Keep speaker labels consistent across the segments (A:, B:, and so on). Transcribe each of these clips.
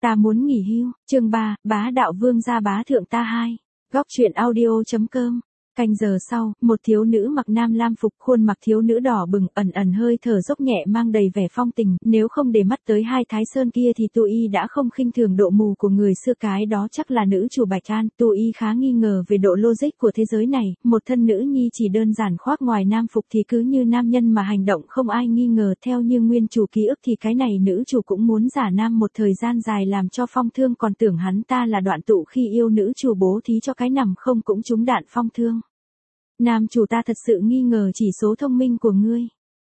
A: Ta muốn nghỉ hưu, chương 3, bá đạo vương gia bá thượng ta 2. Góc truyện audio.com. Canh giờ sau, một thiếu nữ mặc nam lam phục, khuôn mặt thiếu nữ đỏ bừng, ẩn ẩn hơi thở dốc nhẹ mang đầy vẻ phong tình, nếu không để mắt tới hai thái sơn kia thì Tu Y đã không khinh thường độ mù của người xưa, cái đó chắc là nữ chủ Bạch An. Tu Y khá nghi ngờ về độ logic của thế giới này, một thân nữ nhi chỉ đơn giản khoác ngoài nam phục thì cứ như nam nhân mà hành động không ai nghi ngờ. Theo như nguyên chủ ký ức thì cái này nữ chủ cũng muốn giả nam một thời gian dài làm cho Phong Thương còn tưởng hắn ta là Đoạn Tụ khi yêu nữ chủ bố thí cho cái nằm không cũng trúng đạn Phong Thương. Nam chủ, ta thật sự nghi ngờ chỉ số thông minh của ngươi.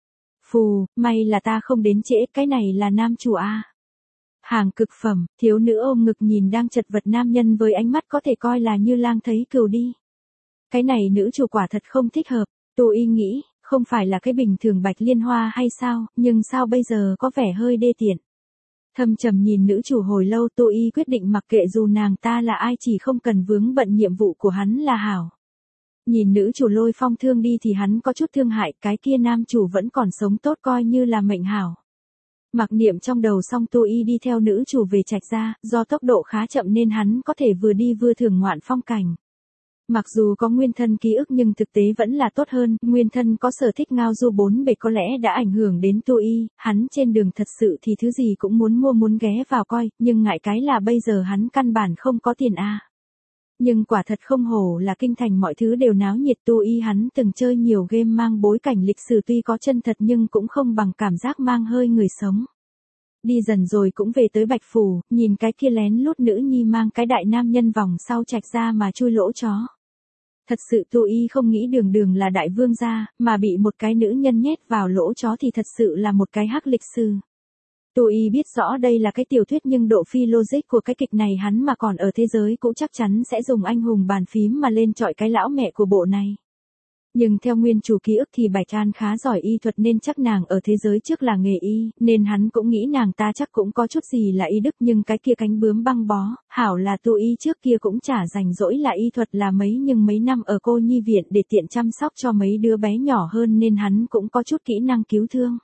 A: Phù, may là ta không đến trễ, cái này là nam chủ à. Hàng cực phẩm, thiếu nữ ôm ngực nhìn đang chật vật nam nhân với ánh mắt có thể coi là như lang thấy cừu đi. Cái này nữ chủ quả thật không thích hợp. Tu Y nghĩ, không phải là cái bình thường Bạch Liên Hoa hay sao, nhưng sao bây giờ có vẻ hơi đê tiện. Thâm trầm nhìn nữ chủ hồi lâu, Tu Y quyết định mặc kệ dù nàng ta là ai, chỉ không cần vướng bận nhiệm vụ của hắn là hảo. Nhìn nữ chủ lôi Phong Thương đi thì hắn có chút thương hại, cái kia nam chủ vẫn còn sống tốt coi như là mệnh hảo. Mặc niệm trong đầu xong, Tu Y đi theo nữ chủ về trạch ra, do tốc độ khá chậm nên hắn có thể vừa đi vừa thưởng ngoạn phong cảnh. Mặc dù có nguyên thân ký ức nhưng thực tế vẫn là tốt hơn, nguyên thân có sở thích ngao du bốn bề có lẽ đã ảnh hưởng đến Tu Y, hắn trên đường thật sự thì thứ gì cũng muốn mua muốn ghé vào coi, nhưng ngại cái là bây giờ hắn căn bản không có tiền a. Nhưng quả thật không hổ là kinh thành, mọi thứ đều náo nhiệt. Tu Y hắn từng chơi nhiều game mang bối cảnh lịch sử, tuy có chân thật nhưng cũng không bằng cảm giác mang hơi người sống. Đi dần rồi cũng về tới Bạch Phủ, nhìn cái kia lén lút nữ nhi mang cái đại nam nhân vòng sau trạch ra mà chui lỗ chó. Thật sự Tu Y không nghĩ đường đường là đại vương gia, mà bị một cái nữ nhân nhét vào lỗ chó thì thật sự là một cái hắc lịch sử. Tu Y biết rõ đây là cái tiểu thuyết nhưng độ phi logic của cái kịch này hắn mà còn ở thế giới cũ chắc chắn sẽ dùng anh hùng bàn phím mà lên chọi cái lão mẹ của bộ này. Nhưng theo nguyên chủ ký ức thì Bạch An khá giỏi y thuật nên chắc nàng ở thế giới trước là nghề y, nên hắn cũng nghĩ nàng ta chắc cũng có chút gì là y đức, nhưng cái kia cánh bướm băng bó, hảo là Tu Y trước kia cũng chả rảnh rỗi là y thuật là mấy, nhưng mấy năm ở cô nhi viện để tiện chăm sóc cho mấy đứa bé nhỏ hơn nên hắn cũng có chút kỹ năng cứu thương.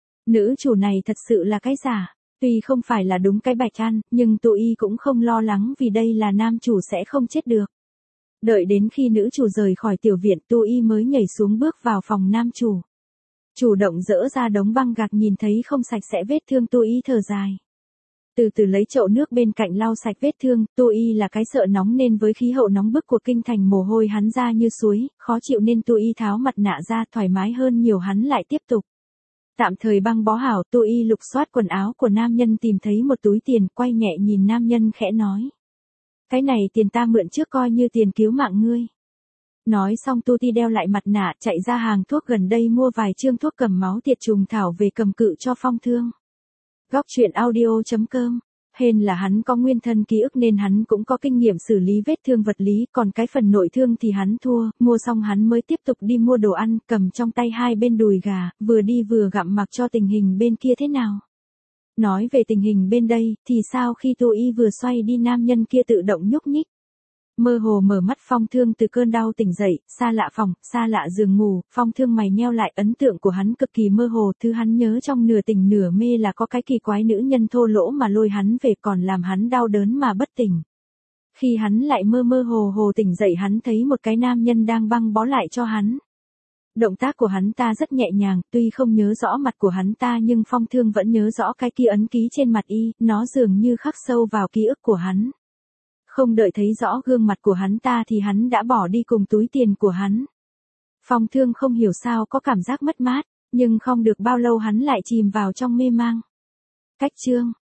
A: Nữ chủ này thật sự là cái giả, tuy không phải là đúng cái Bạch An, nhưng Tu Y cũng không lo lắng vì đây là nam chủ sẽ không chết được. Đợi đến khi nữ chủ rời khỏi tiểu viện, Tu Y mới nhảy xuống bước vào phòng nam chủ. Chủ động dỡ ra đống băng gạc, nhìn thấy không sạch sẽ vết thương, Tu Y thở dài. Từ từ lấy chậu nước bên cạnh lau sạch vết thương. Tu Y là cái sợ nóng nên với khí hậu nóng bức của kinh thành mồ hôi hắn ra như suối, khó chịu nên Tu Y tháo mặt nạ ra, thoải mái hơn nhiều. Hắn lại tiếp tục. Tạm thời băng bó hảo, Tu Y lục soát quần áo của nam nhân tìm thấy một túi tiền, quay nhẹ nhìn nam nhân khẽ nói. Cái này tiền ta mượn trước coi như tiền cứu mạng ngươi. Nói xong Tu Y đeo lại mặt nạ, chạy ra hàng thuốc gần đây mua vài chương thuốc cầm máu tiệt trùng thảo về cầm cự cho Phong Thương. Góc truyện audio.com. Hên là hắn có nguyên thân ký ức nên hắn cũng có kinh nghiệm xử lý vết thương vật lý, còn cái phần nội thương thì hắn thua. Mua xong hắn mới tiếp tục đi mua đồ ăn, cầm trong tay hai bên đùi gà, vừa đi vừa gặm mặc cho tình hình bên kia thế nào. Nói về tình hình bên đây, thì sao khi Tu Y vừa xoay đi nam nhân kia tự động nhúc nhích. Mơ hồ mở mắt, Phong Thương từ cơn đau tỉnh dậy, xa lạ phòng, xa lạ giường ngủ, Phong Thương mày nheo lại, ấn tượng của hắn cực kỳ mơ hồ, thứ hắn nhớ trong nửa tỉnh nửa mê là có cái kỳ quái nữ nhân thô lỗ mà lôi hắn về còn làm hắn đau đớn mà bất tỉnh. Khi hắn lại mơ mơ hồ hồ tỉnh dậy, hắn thấy một cái nam nhân đang băng bó lại cho hắn. Động tác của hắn ta rất nhẹ nhàng, tuy không nhớ rõ mặt của hắn ta nhưng Phong Thương vẫn nhớ rõ cái kia ấn ký trên mặt y, nó dường như khắc sâu vào ký ức của hắn. Không đợi thấy rõ gương mặt của hắn ta thì hắn đã bỏ đi cùng túi tiền của hắn. Phong Thương không hiểu sao có cảm giác mất mát, nhưng không được bao lâu hắn lại chìm vào trong mê mang. Cách chương